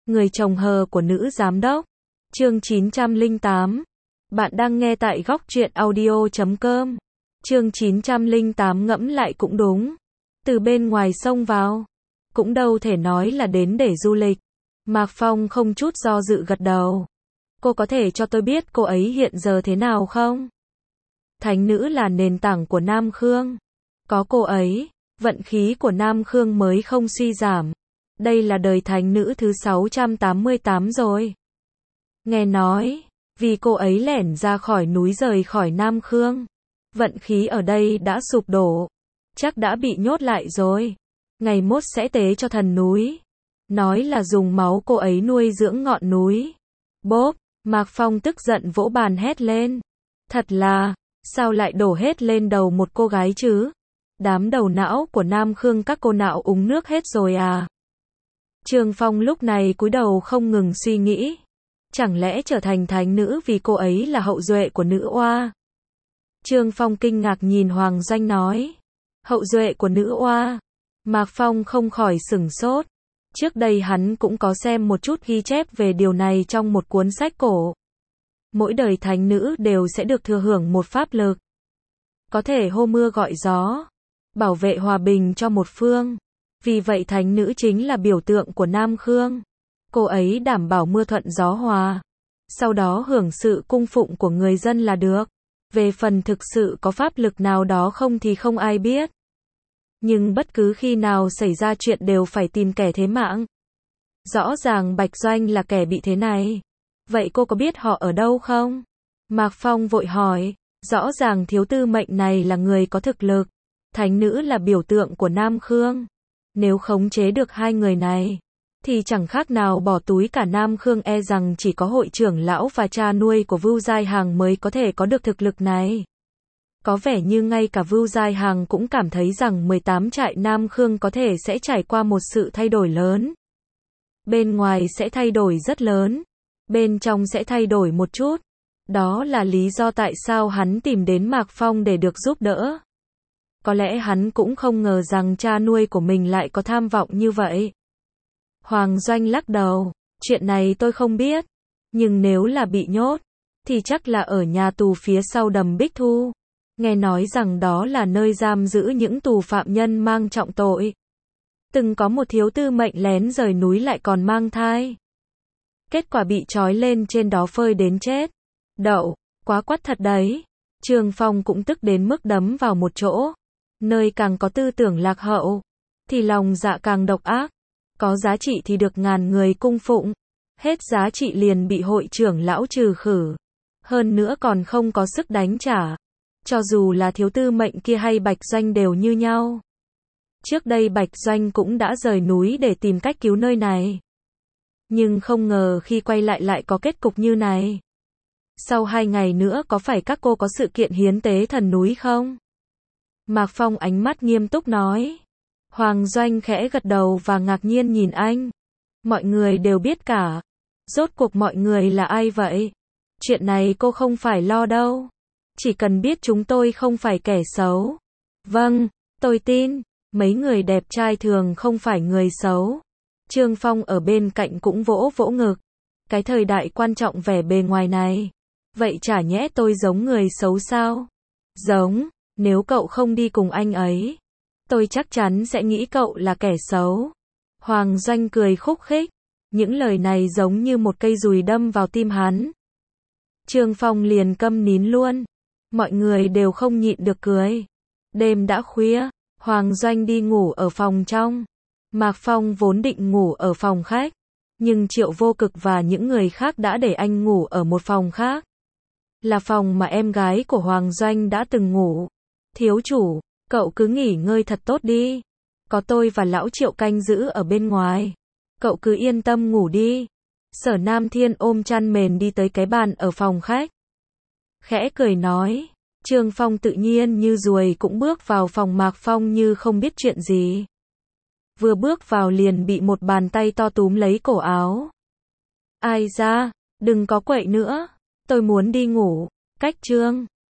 Người chồng hờ của nữ giám đốc. Chương 908. Bạn đang nghe tại góc truyện audio.com. Chương 908 ngẫm lại cũng đúng. Từ bên ngoài xông vào. Cũng đâu thể nói là đến để du lịch. Mạc Phong không chút do dự gật đầu. Cô có thể cho tôi biết cô ấy hiện giờ thế nào không? Thánh nữ là nền tảng của Nam Khương. Có cô ấy, vận khí của Nam Khương mới không suy giảm. Đây là đời thánh nữ thứ 688 rồi. Nghe nói, vì cô ấy lẻn ra khỏi núi rời khỏi Nam Khương. Vận khí ở đây đã sụp đổ. Chắc đã bị nhốt lại rồi. Ngày mốt sẽ tế cho thần núi. Nói là dùng máu cô ấy nuôi dưỡng ngọn núi. Bốp, Mạc Phong tức giận vỗ bàn hét lên. Thật là, sao lại đổ hết lên đầu một cô gái chứ? Đám đầu não của Nam Khương các cô não uống nước hết rồi à? Trương Phong lúc này cúi đầu không ngừng suy nghĩ. Chẳng lẽ trở thành thánh nữ vì cô ấy là hậu duệ của nữ oa? Trương Phong kinh ngạc nhìn Hoàng Doanh nói. Hậu duệ của nữ oa? Mạc Phong không khỏi sửng sốt. Trước đây hắn cũng có xem một chút ghi chép về điều này trong một cuốn sách cổ. Mỗi đời thánh nữ đều sẽ được thừa hưởng một pháp lực. Có thể hô mưa gọi gió. Bảo vệ hòa bình cho một phương. Vì vậy thánh nữ chính là biểu tượng của Nam Khương. Cô ấy đảm bảo mưa thuận gió hòa. Sau đó hưởng sự cung phụng của người dân là được. Về phần thực sự có pháp lực nào đó không thì không ai biết. Nhưng bất cứ khi nào xảy ra chuyện đều phải tìm kẻ thế mạng. Rõ ràng Bạch Doanh là kẻ bị thế này. Vậy cô có biết họ ở đâu không? Mạc Phong vội hỏi. Rõ ràng thiếu tư mệnh này là người có thực lực. Thánh nữ là biểu tượng của Nam Khương. Nếu khống chế được hai người này, thì chẳng khác nào bỏ túi cả Nam Khương, e rằng chỉ có hội trưởng lão và cha nuôi của Vưu Giai Hằng mới có thể có được thực lực này. Có vẻ như ngay cả Vưu Giai Hằng cũng cảm thấy rằng 18 trại Nam Khương có thể sẽ trải qua một sự thay đổi lớn. Bên ngoài sẽ thay đổi rất lớn, bên trong sẽ thay đổi một chút. Đó là lý do tại sao hắn tìm đến Mạc Phong để được giúp đỡ. Có lẽ hắn cũng không ngờ rằng cha nuôi của mình lại có tham vọng như vậy. Hoàng Doanh lắc đầu, chuyện này tôi không biết. Nhưng nếu là bị nhốt, thì chắc là ở nhà tù phía sau đầm Bích Thu. Nghe nói rằng đó là nơi giam giữ những tù phạm nhân mang trọng tội. Từng có một thiếu tư mệnh lén rời núi lại còn mang thai. Kết quả bị trói lên trên đó phơi đến chết. Đậu, quá quắt thật đấy. Trương Phong cũng tức đến mức đấm vào một chỗ. Nơi càng có tư tưởng lạc hậu, thì lòng dạ càng độc ác. Có giá trị thì được ngàn người cung phụng. Hết giá trị liền bị hội trưởng lão trừ khử. Hơn nữa còn không có sức đánh trả. Cho dù là thiếu tư mệnh kia hay Bạch Doanh đều như nhau. Trước đây Bạch Doanh cũng đã rời núi để tìm cách cứu nơi này. Nhưng không ngờ khi quay lại lại có kết cục như này. Sau 2 ngày nữa có phải các cô có sự kiện hiến tế thần núi không? Mạc Phong ánh mắt nghiêm túc nói. Hoàng Doanh khẽ gật đầu và ngạc nhiên nhìn anh. Mọi người đều biết cả. Rốt cuộc mọi người là ai vậy? Chuyện này cô không phải lo đâu. Chỉ cần biết chúng tôi không phải kẻ xấu. Vâng, tôi tin. Mấy người đẹp trai thường không phải người xấu. Trương Phong ở bên cạnh cũng vỗ vỗ ngực. Cái thời đại quan trọng vẻ bề ngoài này. Vậy chả nhẽ tôi giống người xấu sao? Giống. Nếu cậu không đi cùng anh ấy, tôi chắc chắn sẽ nghĩ cậu là kẻ xấu. Hoàng Doanh cười khúc khích. Những lời này giống như một cây dùi đâm vào tim hắn. Trương Phong liền câm nín luôn. Mọi người đều không nhịn được cười. Đêm đã khuya, Hoàng Doanh đi ngủ ở phòng trong. Mạc Phong vốn định ngủ ở phòng khách, nhưng Triệu Vô Cực và những người khác đã để anh ngủ ở một phòng khác. Là phòng mà em gái của Hoàng Doanh đã từng ngủ. Thiếu chủ, cậu cứ nghỉ ngơi thật tốt đi. Có tôi và lão Triệu canh giữ ở bên ngoài. Cậu cứ yên tâm ngủ đi. Sở Nam Thiên ôm chăn mền đi tới cái bàn ở phòng khách. Khẽ cười nói. Trương Phong tự nhiên như ruồi cũng bước vào phòng Mạc Phong như không biết chuyện gì. Vừa bước vào liền bị một bàn tay to túm lấy cổ áo. Ai ra, đừng có quậy nữa. Tôi muốn đi ngủ. Cách Trương